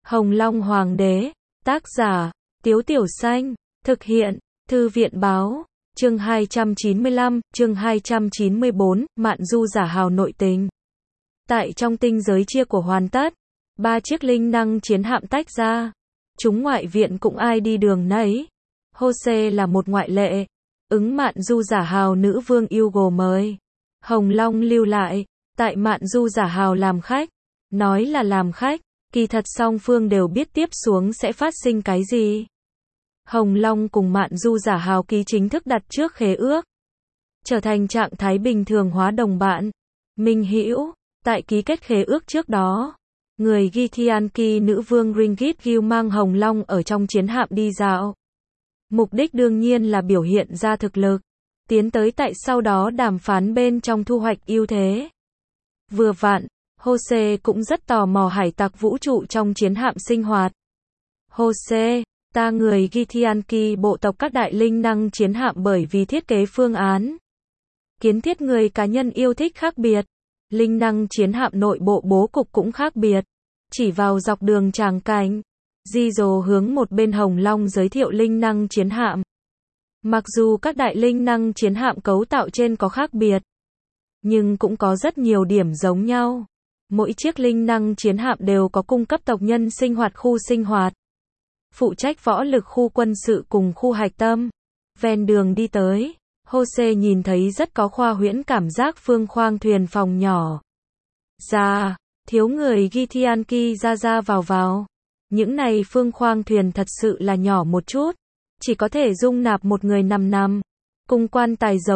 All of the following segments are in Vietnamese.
Hồng Long Hoàng đế, tác giả, Tiếu Tiểu Xanh, thực hiện, Thư viện báo, chương 295, chương 294, mạn du giả hào nội tình. Tại trong tinh giới chia của hoàn tất, 3 chiếc linh năng chiến hạm tách ra. Chúng ngoại viện cũng ai đi đường nấy. Jose là một ngoại lệ. Ứng mạn du giả hào nữ vương Hugo mời. Hồng Long lưu lại, tại mạn du giả hào làm khách. Nói là làm khách, kỳ thật song phương đều biết tiếp xuống sẽ phát sinh cái gì. Hồng Long cùng mạn du giả hào ký chính thức đặt trước khế ước. Trở thành trạng thái bình thường hóa đồng bạn. Minh hữu, tại ký kết khế ước trước đó. Người Githyanki nữ vương Ringit Gil mang Hồng Long ở trong chiến hạm đi dạo. Mục đích đương nhiên là biểu hiện ra thực lực. Tiến tới tại sau đó đàm phán bên trong thu hoạch ưu thế. Vừa vặn, Jose cũng rất tò mò hải tặc vũ trụ trong chiến hạm sinh hoạt. Jose, ta người Githyanki bộ tộc các đại linh năng chiến hạm bởi vì thiết kế phương án. Kiến thiết người cá nhân yêu thích khác biệt. Linh năng chiến hạm nội bộ bố cục cũng khác biệt. Chỉ vào dọc đường tràng cảnh. Gizo hướng một bên Hồng Long giới thiệu linh năng chiến hạm. Mặc dù các đại linh năng chiến hạm cấu tạo trên có khác biệt, nhưng cũng có rất nhiều điểm giống nhau. Mỗi chiếc linh năng chiến hạm đều có cung cấp tộc nhân sinh hoạt khu sinh hoạt. Phụ trách võ lực khu quân sự cùng khu hạch tâm. Ven đường đi tới, Jose nhìn thấy rất có khoa huyễn cảm giác phương khoang thuyền phòng nhỏ. Ra, thiếu người Githyanki ra vào. Những này phương khoang thuyền thật sự là nhỏ một chút. Chỉ có thể dung nạp một người nằm. Cùng quan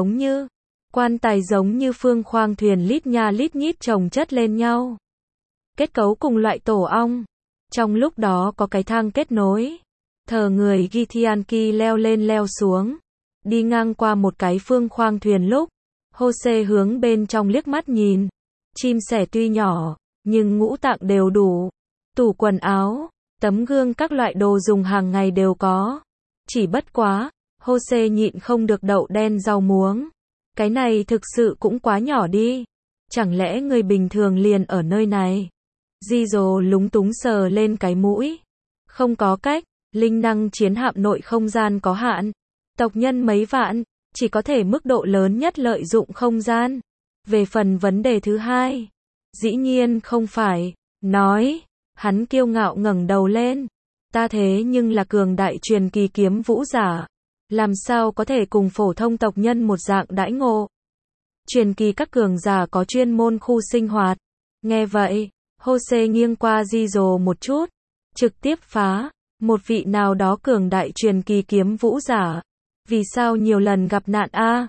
tài giống như phương khoang thuyền lít nha lít nhít chồng chất lên nhau. Kết cấu cùng loại tổ ong. Trong lúc đó có cái thang kết nối. Thờ người Githyanki leo lên leo xuống. Đi ngang qua một cái phương khoang thuyền lúc. Jose hướng bên trong liếc mắt nhìn. Chim sẻ tuy nhỏ, nhưng ngũ tạng đều đủ. Tủ quần áo, tấm gương các loại đồ dùng hàng ngày đều có. Chỉ bất quá, Jose nhịn không được đậu đen rau muống. Cái này thực sự cũng quá nhỏ đi. Chẳng lẽ người bình thường liền ở nơi này? Gizo lúng túng sờ lên cái mũi. Không có cách, linh năng chiến hạm nội không gian có hạn. Tộc nhân mấy vạn, chỉ có thể mức độ lớn nhất lợi dụng không gian. Về phần vấn đề thứ hai, dĩ nhiên không phải, nói, hắn kiêu ngạo ngẩng đầu lên. Ta thế nhưng là cường đại truyền kỳ kiếm vũ giả. Làm sao có thể cùng phổ thông tộc nhân một dạng đãi ngộ. Truyền kỳ các cường giả có chuyên môn khu sinh hoạt. Nghe vậy, Jose nghiêng qua Gizo một chút. Trực tiếp phá, một vị nào đó cường đại truyền kỳ kiếm vũ giả. Vì sao nhiều lần gặp nạn a?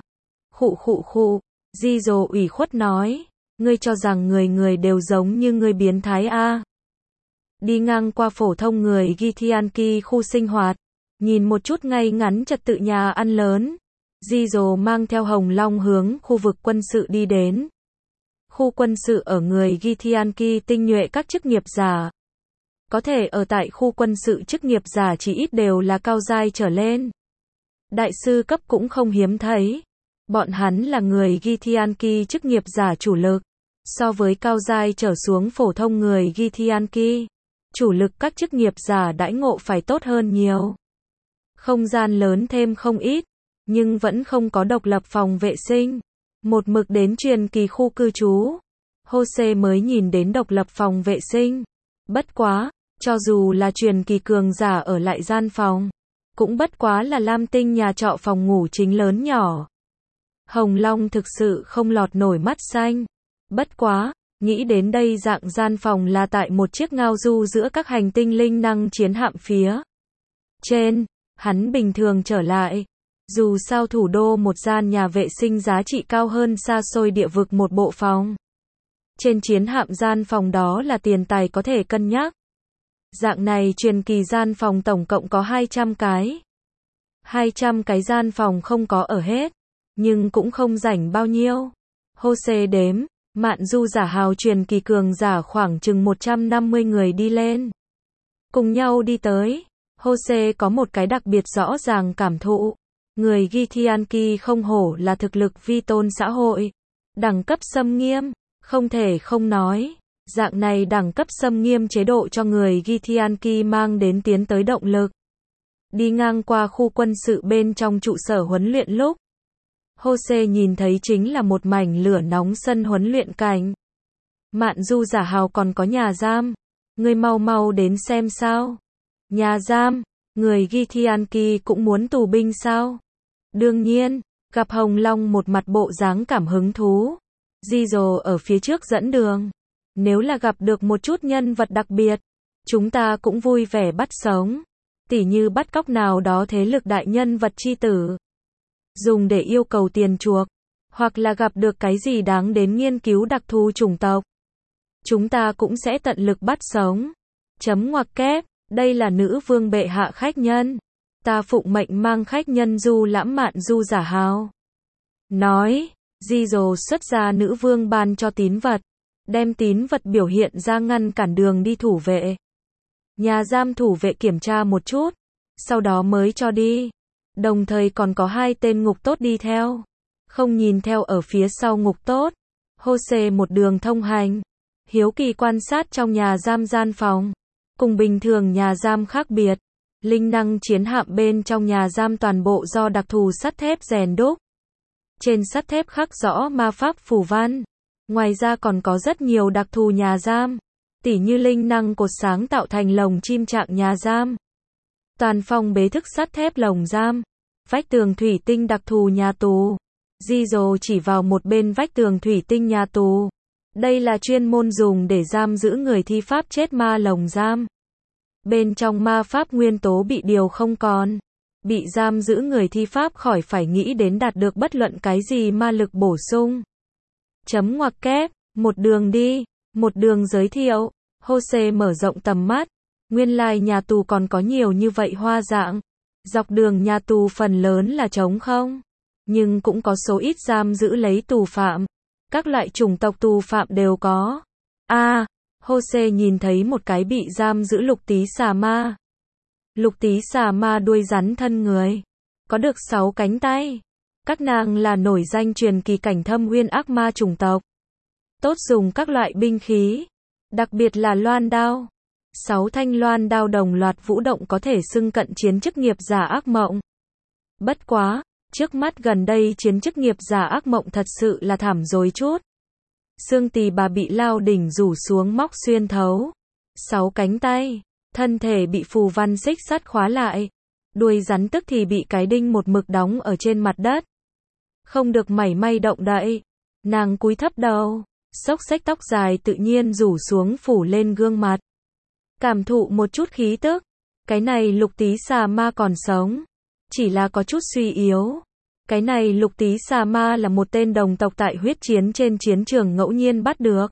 Khụ. Gizo ủy khuất nói. Ngươi cho rằng người đều giống như ngươi biến thái a? Đi ngang qua phổ thông người Githyanki khu sinh hoạt. Nhìn một chút ngay ngắn trật tự nhà ăn lớn. Gizo mang theo Hồng Long hướng khu vực quân sự đi đến. Khu quân sự ở người Githyanki tinh nhuệ các chức nghiệp giả. Có thể ở tại khu quân sự chức nghiệp giả chỉ ít đều là cao giai trở lên. Đại sư cấp cũng không hiếm thấy. Bọn hắn là người Githyanki chức nghiệp giả chủ lực. So với cao giai trở xuống phổ thông người Githyanki, chủ lực các chức nghiệp giả đãi ngộ phải tốt hơn nhiều. Không gian lớn thêm không ít, nhưng vẫn không có độc lập phòng vệ sinh. Một mực đến truyền kỳ khu cư trú, Jose mới nhìn đến độc lập phòng vệ sinh. Bất quá, cho dù là truyền kỳ cường giả ở lại gian phòng, cũng bất quá là lam tinh nhà trọ phòng ngủ chính lớn nhỏ. Hồng Long thực sự không lọt nổi mắt xanh. Bất quá, nghĩ đến đây dạng gian phòng là tại một chiếc ngao du giữa các hành tinh linh năng chiến hạm phía trên. Hắn bình thường trở lại. Dù sao thủ đô một gian nhà vệ sinh giá trị cao hơn xa xôi địa vực một bộ phòng. Trên chiến hạm gian phòng đó là tiền tài có thể cân nhắc. Dạng này truyền kỳ gian phòng tổng cộng có 200 cái. 200 cái gian phòng không có ở hết. Nhưng cũng không rảnh bao nhiêu. Jose đếm, mạn du giả hào truyền kỳ cường giả khoảng chừng 150 người đi lên. Cùng nhau đi tới. Jose có một cái đặc biệt rõ ràng cảm thụ. Người Githyanki không hổ là thực lực vi tôn xã hội. Đẳng cấp xâm nghiêm, không thể không nói. Dạng này đẳng cấp xâm nghiêm chế độ cho người Githyanki mang đến tiến tới động lực. Đi ngang qua khu quân sự bên trong trụ sở huấn luyện lúc Jose nhìn thấy chính là một mảnh lửa nóng sân huấn luyện cảnh. Mạn Du giả hào còn có nhà giam. Ngươi mau mau đến xem sao. Nhà giam, người Githyanki cũng muốn tù binh sao? Đương nhiên, gặp Hồng Long một mặt bộ dáng cảm hứng thú. Zizo ở phía trước dẫn đường. Nếu là gặp được một chút nhân vật đặc biệt, chúng ta cũng vui vẻ bắt sống. Tỉ như bắt cóc nào đó thế lực đại nhân vật chi tử. Dùng để yêu cầu tiền chuộc. Hoặc là gặp được cái gì đáng đến nghiên cứu đặc thù chủng tộc. Chúng ta cũng sẽ tận lực bắt sống. Chấm ngoặc kép, đây là nữ vương bệ hạ khách nhân. Ta phụng mệnh mang khách nhân du lãm Mạn Du giả hào. Nói, Zizo xuất ra nữ vương ban cho tín vật. Đem tín vật biểu hiện ra ngăn cản đường đi thủ vệ. Nhà giam thủ vệ kiểm tra một chút. Sau đó mới cho đi. Đồng thời còn có 2 tên ngục tốt đi theo. Không nhìn theo ở phía sau ngục tốt. Jose một đường thông hành. Hiếu kỳ quan sát trong nhà giam gian phòng. Cùng bình thường nhà giam khác biệt. Linh năng chiến hạm bên trong nhà giam toàn bộ do đặc thù sắt thép rèn đúc. Trên sắt thép khắc rõ ma pháp phù văn. Ngoài ra còn có rất nhiều đặc thù nhà giam. Tỉ như linh năng cột sáng tạo thành lồng chim trạng nhà giam. Toàn phong bế thức sắt thép lồng giam. Vách tường thủy tinh đặc thù nhà tù. Zizo chỉ vào một bên vách tường thủy tinh nhà tù. Đây là chuyên môn dùng để giam giữ người thi pháp chết ma lồng giam. Bên trong ma pháp nguyên tố bị điều không còn. Bị giam giữ người thi pháp khỏi phải nghĩ đến đạt được bất luận cái gì ma lực bổ sung. Chấm ngoặc kép, một đường đi, một đường giới thiệu. Jose mở rộng tầm mắt. Nguyên lai nhà tù còn có nhiều như vậy hoa dạng. Dọc đường nhà tù phần lớn là trống không. Nhưng cũng có số ít giam giữ lấy tù phạm. Các loại chủng tộc tù phạm đều có. Jose nhìn thấy một cái bị giam giữ lục tí xà ma. Lục tí xà ma đuôi rắn thân người. Có được 6 cánh tay. Các nàng là nổi danh truyền kỳ cảnh thâm uyên ác ma chủng tộc. Tốt dùng các loại binh khí. Đặc biệt là loan đao. 6 thanh loan đao đồng loạt vũ động có thể xưng cận chiến chức nghiệp giả ác mộng. Bất quá, trước mắt gần đây chiến chức nghiệp giả ác mộng thật sự là thảm rồi chút. Xương tỳ bà bị lao đỉnh rủ xuống móc xuyên thấu. 6 cánh tay, thân thể bị phù văn xích sắt khóa lại. Đuôi rắn tức thì bị cái đinh một mực đóng ở trên mặt đất. Không được mảy may động đậy. Nàng cúi thấp đầu, xốc xếch tóc dài tự nhiên rủ xuống phủ lên gương mặt. Cảm thụ một chút khí tức. Cái này lục tí xà ma còn sống. Chỉ là có chút suy yếu. Cái này lục tí xà ma là một tên đồng tộc tại huyết chiến trên chiến trường ngẫu nhiên bắt được.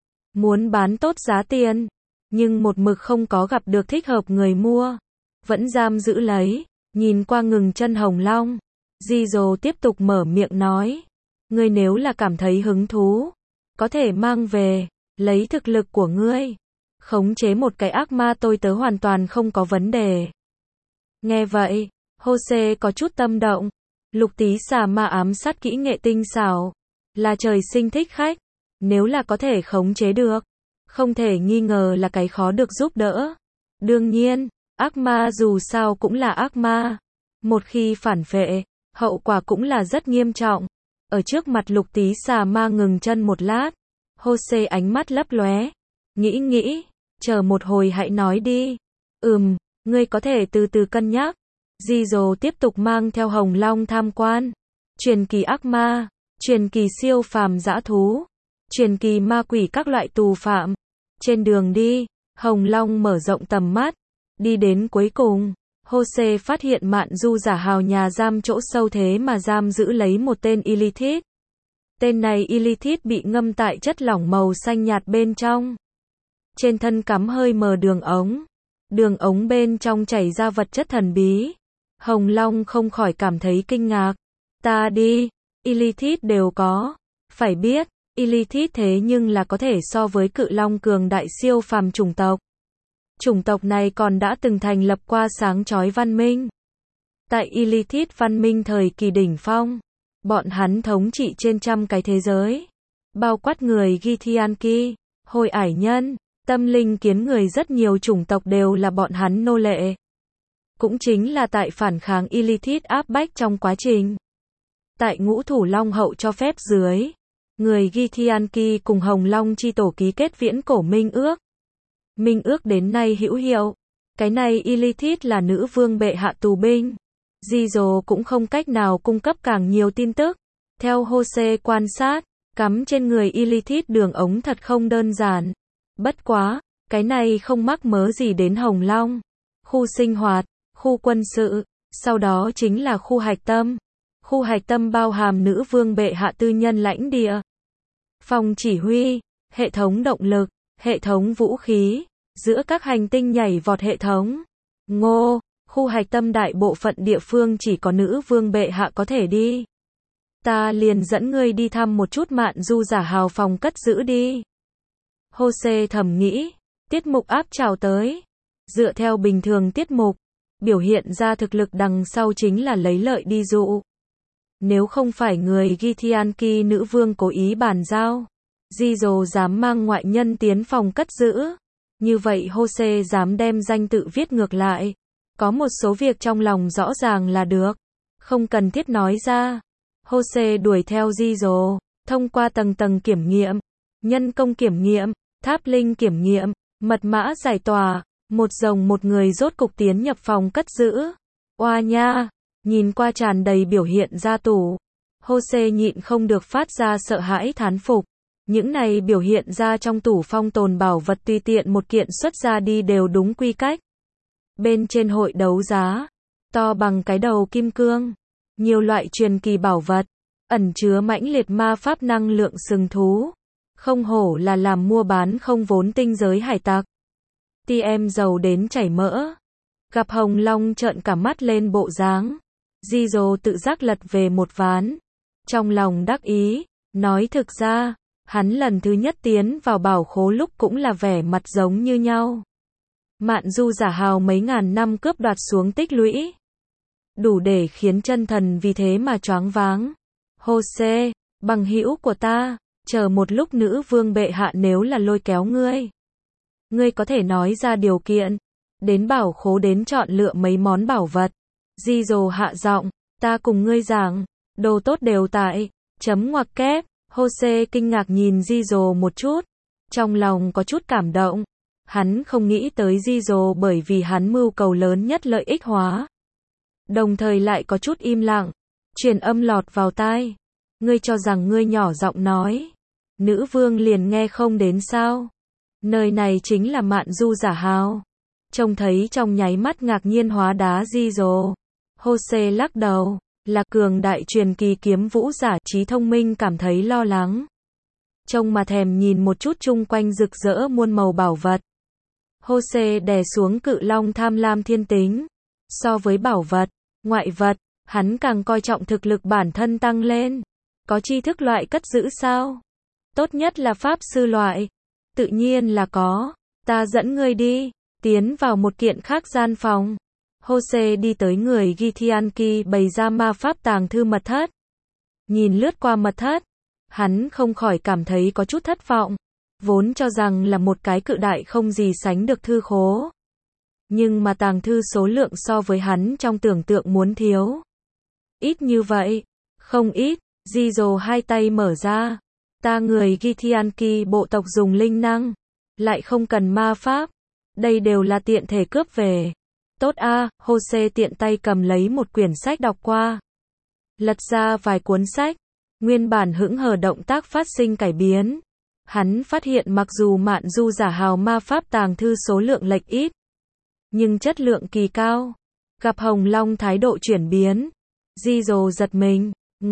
Muốn bán tốt giá tiền. Nhưng một mực không có gặp được thích hợp người mua. Vẫn giam giữ lấy. Nhìn qua ngừng chân Hồng Long. Zizo tiếp tục mở miệng nói. Ngươi nếu là cảm thấy hứng thú. Có thể mang về. Lấy thực lực của ngươi. Khống chế một cái ác ma tôi tớ hoàn toàn không có vấn đề. Nghe vậy. Jose có chút tâm động. Lục tí xà ma ám sát kỹ nghệ tinh xảo. Là trời sinh thích khách. Nếu là có thể khống chế được. Không thể nghi ngờ là cái khó được giúp đỡ. Đương nhiên, ác ma dù sao cũng là ác ma. Một khi phản phệ, hậu quả cũng là rất nghiêm trọng. Ở trước mặt lục tí xà ma ngừng chân một lát. Jose ánh mắt lấp lóe. Nghĩ, chờ một hồi hãy nói đi. Ngươi có thể từ từ cân nhắc. Zizo tiếp tục mang theo Hồng Long tham quan. Truyền kỳ ác ma, truyền kỳ siêu phàm dã thú, truyền kỳ ma quỷ các loại tù phạm. Trên đường đi, Hồng Long mở rộng tầm mắt. Đi đến cuối cùng, Jose phát hiện Mạn Du giả hào nhà giam chỗ sâu thế mà giam giữ lấy một tên Illithid. Tên này Illithid bị ngâm tại chất lỏng màu xanh nhạt bên trong. Trên thân cắm hơi mờ đường ống. Đường ống bên trong chảy ra vật chất thần bí. Hồng Long không khỏi cảm thấy kinh ngạc. Ta đi, Illithid đều có. Phải biết, Illithid thế nhưng là có thể so với cự long cường đại siêu phàm chủng tộc. Chủng tộc này còn đã từng thành lập qua sáng chói văn minh. Tại Illithid văn minh thời kỳ đỉnh phong, bọn hắn thống trị trên trăm cái thế giới. Bao quát người Githyanki, Hồi ải nhân, tâm linh kiến người rất nhiều chủng tộc đều là bọn hắn nô lệ. Cũng chính là tại phản kháng Illithid áp bách trong quá trình. Tại Ngũ Thủ Long hậu cho phép dưới, người Githyanki cùng Hồng Long chi tổ ký kết viễn cổ minh ước. Minh ước đến nay hữu hiệu. Cái này Illithid là nữ vương bệ hạ tù binh. Jizo cũng không cách nào cung cấp càng nhiều tin tức. Theo Hosea quan sát, cắm trên người Illithid đường ống thật không đơn giản. Bất quá, cái này không mắc mớ gì đến Hồng Long. Khu sinh hoạt, khu quân sự, sau đó chính là khu hạch tâm. Khu hạch tâm bao hàm nữ vương bệ hạ tư nhân lãnh địa. Phòng chỉ huy, hệ thống động lực, hệ thống vũ khí, giữa các hành tinh nhảy vọt hệ thống. Khu hạch tâm đại bộ phận địa phương chỉ có nữ vương bệ hạ có thể đi. Ta liền dẫn ngươi đi thăm một chút Mạn Du giả hào phòng cất giữ đi. Hosea thầm nghĩ, tiết mục áp chào tới. Dựa theo bình thường tiết mục, biểu hiện ra thực lực đằng sau chính là lấy lợi đi dụ. Nếu không phải người Githyanki nữ vương cố ý bàn giao, Jizo dám mang ngoại nhân tiến phòng cất giữ. Như vậy Hosea dám đem danh tự viết ngược lại. Có một số việc trong lòng rõ ràng là được. Không cần thiết nói ra. Hosea đuổi theo Jizo, thông qua tầng tầng kiểm nghiệm, nhân công kiểm nghiệm, tháp linh kiểm nghiệm, mật mã giải tỏa, một rồng một người rốt cục tiến nhập phòng cất giữ. Oa nha, nhìn qua tràn đầy biểu hiện ra tủ. Hosea nhịn không được phát ra sợ hãi thán phục. Những này biểu hiện ra trong tủ phong tồn bảo vật tùy tiện một kiện xuất ra đi đều đúng quy cách. Bên trên hội đấu giá, to bằng cái đầu kim cương, nhiều loại truyền kỳ bảo vật, ẩn chứa mãnh liệt ma pháp năng lượng sừng thú. Không hổ là làm mua bán không vốn tinh giới hải tặc. TM giàu đến chảy mỡ. Gặp Hồng Long trợn cả mắt lên bộ dáng. Jizo tự giác lật về một ván. Trong lòng đắc ý, nói thực ra, hắn lần thứ nhất tiến vào bảo khố lúc cũng là vẻ mặt giống như nhau. Mạn Du giả hào mấy ngàn năm cướp đoạt xuống tích lũy. Đủ để khiến chân thần vì thế mà choáng váng. Hosea, bằng hữu của ta, chờ một lúc nữ vương bệ hạ nếu là lôi kéo ngươi. Ngươi có thể nói ra điều kiện. Đến bảo khố đến chọn lựa mấy món bảo vật. Jizo hạ giọng, ta cùng ngươi giảng, đồ tốt đều tại. Chấm ngoặc kép. Hosea kinh ngạc nhìn Jizo một chút. Trong lòng có chút cảm động. Hắn không nghĩ tới Jizo bởi vì hắn mưu cầu lớn nhất lợi ích hóa. Đồng thời lại có chút im lặng. Truyền âm lọt vào tai. Ngươi cho rằng ngươi nhỏ giọng nói. Nữ vương liền nghe không đến sao? Nơi này chính là Mạn Du giả hào. Trông thấy trong nháy mắt ngạc nhiên hóa đá Jizo. Hosea lắc đầu. Là cường đại truyền kỳ kiếm vũ giả trí thông minh cảm thấy lo lắng. Trông mà thèm nhìn một chút chung quanh rực rỡ muôn màu bảo vật. Hosea đè xuống cự long tham lam thiên tính. So với bảo vật, ngoại vật, hắn càng coi trọng thực lực bản thân tăng lên. Có tri thức loại cất giữ sao? Tốt nhất là pháp sư loại. Tự nhiên là có. Ta dẫn ngươi đi. Tiến vào một kiện khác gian phòng. Hosea đi tới người Githyanki bày ra ma pháp tàng thư mật thất. Nhìn lướt qua mật thất, hắn không khỏi cảm thấy có chút thất vọng. Vốn cho rằng là một cái cự đại không gì sánh được thư khố. Nhưng mà tàng thư số lượng so với hắn trong tưởng tượng muốn thiếu. Ít như vậy, không ít. Jizo hai tay mở ra. Ta người Githyanki bộ tộc dùng linh năng, lại không cần ma pháp. Đây đều là tiện thể cướp về. Tốt a, Hosea tiện tay cầm lấy một quyển sách đọc qua. Lật ra vài cuốn sách, nguyên bản hững hờ động tác phát sinh cải biến. Hắn phát hiện mặc dù Mạn Du giả hào ma pháp tàng thư số lượng lệch ít, nhưng chất lượng kỳ cao. Gặp Hồng Long thái độ chuyển biến. Jizo giật mình.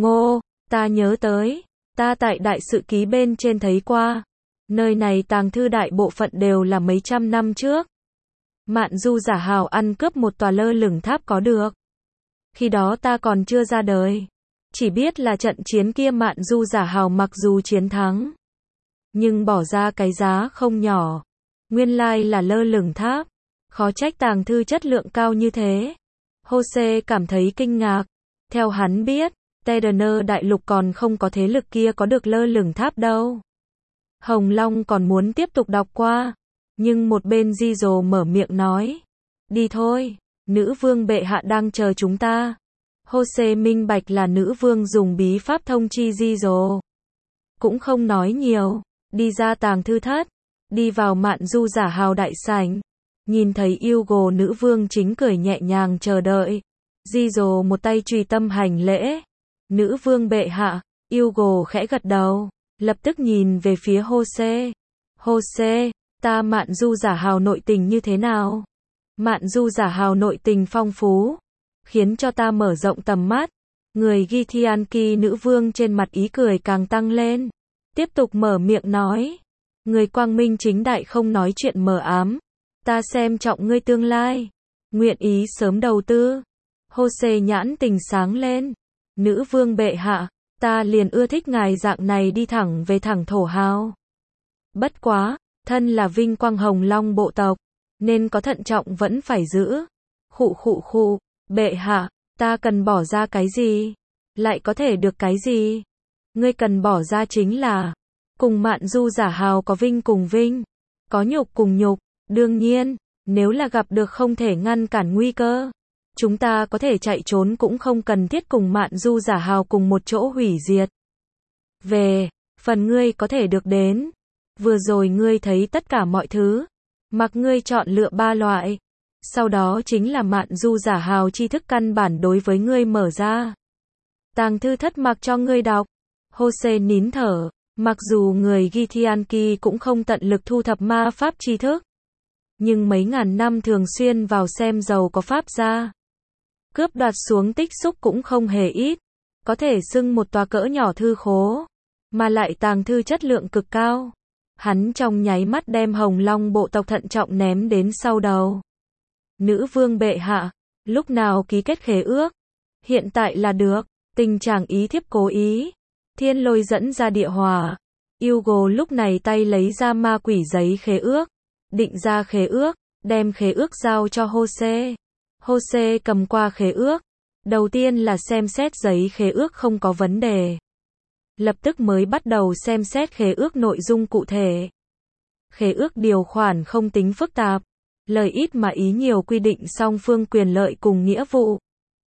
Ta nhớ tới. Ta tại đại sự ký bên trên thấy qua. Nơi này tàng thư đại bộ phận đều là mấy trăm năm trước. Mạn Du giả hào ăn cướp một tòa lơ lửng tháp có được. Khi đó ta còn chưa ra đời. Chỉ biết là trận chiến kia Mạn Du giả hào mặc dù chiến thắng, nhưng bỏ ra cái giá không nhỏ. Nguyên lai là lơ lửng tháp. Khó trách tàng thư chất lượng cao như thế. Hosea cảm thấy kinh ngạc. Theo hắn biết, Terraner đại lục còn không có thế lực kia có được lơ lửng tháp đâu. Hồng Long còn muốn tiếp tục đọc qua, nhưng một bên Di Dồ mở miệng nói, đi thôi, nữ vương bệ hạ đang chờ chúng ta. Jose minh bạch là nữ vương dùng bí pháp thông chi Di Dồ. Cũng không nói nhiều, đi ra tàng thư thất, đi vào Mạn Du Giả Hào đại sảnh, nhìn thấy Hugo nữ vương chính cười nhẹ nhàng chờ đợi. Di Dồ một tay truy tâm hành lễ. Nữ vương bệ hạ, Hugo khẽ gật đầu, lập tức nhìn về phía Jose. Jose, ta Mạn Du Giả Hào nội tình như thế nào? Mạn Du Giả Hào nội tình phong phú, khiến cho ta mở rộng tầm mắt. Người Githyanki nữ vương trên mặt ý cười càng tăng lên, tiếp tục mở miệng nói, người quang minh chính đại không nói chuyện mờ ám, ta xem trọng ngươi tương lai, nguyện ý sớm đầu tư. Jose nhãn tình sáng lên, nữ vương bệ hạ, ta liền ưa thích ngài dạng này đi thẳng về thẳng thổ hào. Bất quá, thân là vinh quang Hồng Long bộ tộc, nên có thận trọng vẫn phải giữ. Khụ, bệ hạ, ta cần bỏ ra cái gì? Lại có thể được cái gì? Ngươi cần bỏ ra chính là, cùng Mạn Du Giả Hào có vinh cùng vinh, có nhục cùng nhục. Đương nhiên, nếu là gặp được không thể ngăn cản nguy cơ, chúng ta có thể chạy trốn cũng không cần thiết cùng Mạn Du Giả Hào cùng một chỗ hủy diệt. Về phần ngươi có thể được đến, vừa rồi ngươi thấy tất cả mọi thứ, mặc ngươi chọn lựa 3 loại, sau đó chính là Mạn Du Giả Hào tri thức căn bản đối với ngươi mở ra. Tàng thư thất mặc cho ngươi đọc. Jose nín thở, mặc dù người Githyanki cũng không tận lực thu thập ma pháp tri thức, nhưng mấy ngàn năm thường xuyên vào xem giàu có pháp gia, cướp đoạt xuống tích xúc cũng không hề ít, có thể xưng một tòa cỡ nhỏ thư khố, mà lại tàng thư chất lượng cực cao. Hắn trong nháy mắt đem Hồng Long bộ tộc thận trọng ném đến sau đầu. Nữ vương bệ hạ, lúc nào ký kết khế ước? Hiện tại là được. Tình trạng ý thiếp cố ý. Thiên lôi dẫn ra địa hỏa. Hugo lúc này tay lấy ra ma quỷ giấy khế ước, định ra khế ước, đem khế ước giao cho Jose. Jose cầm qua khế ước, đầu tiên là xem xét giấy khế ước không có vấn đề, lập tức mới bắt đầu xem xét khế ước nội dung cụ thể. Khế ước điều khoản không tính phức tạp, lời ít mà ý nhiều quy định song phương quyền lợi cùng nghĩa vụ.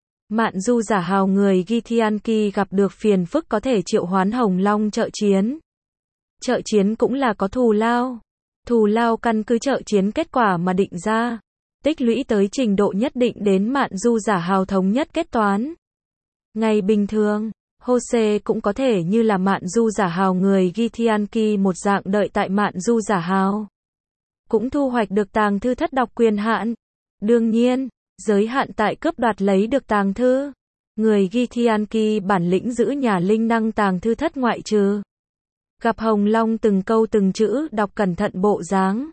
Mạn Du Giả Hào người Githyanki gặp được phiền phức có thể triệu hoán Hồng Long trợ chiến. Trợ chiến cũng là có thù lao. Thù lao căn cứ trợ chiến kết quả mà định ra. Tích lũy tới trình độ nhất định đến Mạn Du Giả Hào thống nhất kết toán. Ngày bình thường, Jose cũng có thể như là Mạn Du Giả Hào người Githyanki một dạng đợi tại Mạn Du Giả Hào. Cũng thu hoạch được tàng thư thất đọc quyền hạn. Đương nhiên, giới hạn tại cướp đoạt lấy được tàng thư. Người Githyanki bản lĩnh giữ nhà linh năng tàng thư thất ngoại trừ. Gặp Hồng Long từng câu từng chữ đọc cẩn thận bộ dáng.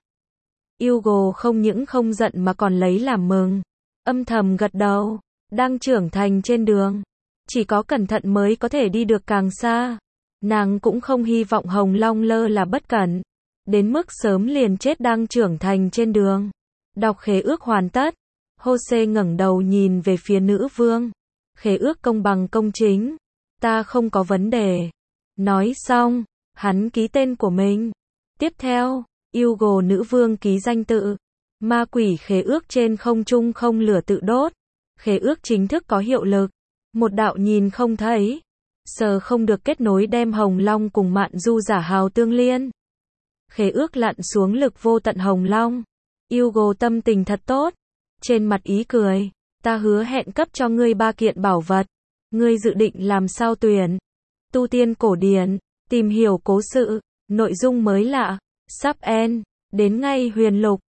Hugo không những không giận mà còn lấy làm mừng. Âm thầm gật đầu. Đang trưởng thành trên đường. Chỉ có cẩn thận mới có thể đi được càng xa. Nàng cũng không hy vọng Hồng Long lơ là bất cẩn, đến mức sớm liền chết đang trưởng thành trên đường. Đọc khế ước hoàn tất. Jose ngẩng đầu nhìn về phía nữ vương. Khế ước công bằng công chính. Ta không có vấn đề. Nói xong, hắn ký tên của mình. Tiếp theo, Hugo nữ vương ký danh tự. Ma quỷ khế ước trên không trung không lửa tự đốt. Khế ước chính thức có hiệu lực. Một đạo nhìn không thấy, sờ không được kết nối đem Hồng Long cùng Mạn Du Giả Hào tương liên. Khế ước lặn xuống lực vô tận Hồng Long. Hugo tâm tình thật tốt. Trên mặt ý cười, ta hứa hẹn cấp cho ngươi 3 kiện bảo vật. Ngươi dự định làm sao tuyển? Tu tiên cổ điển, tìm hiểu cố sự, nội dung mới lạ, sắp end, đến ngay huyền lục.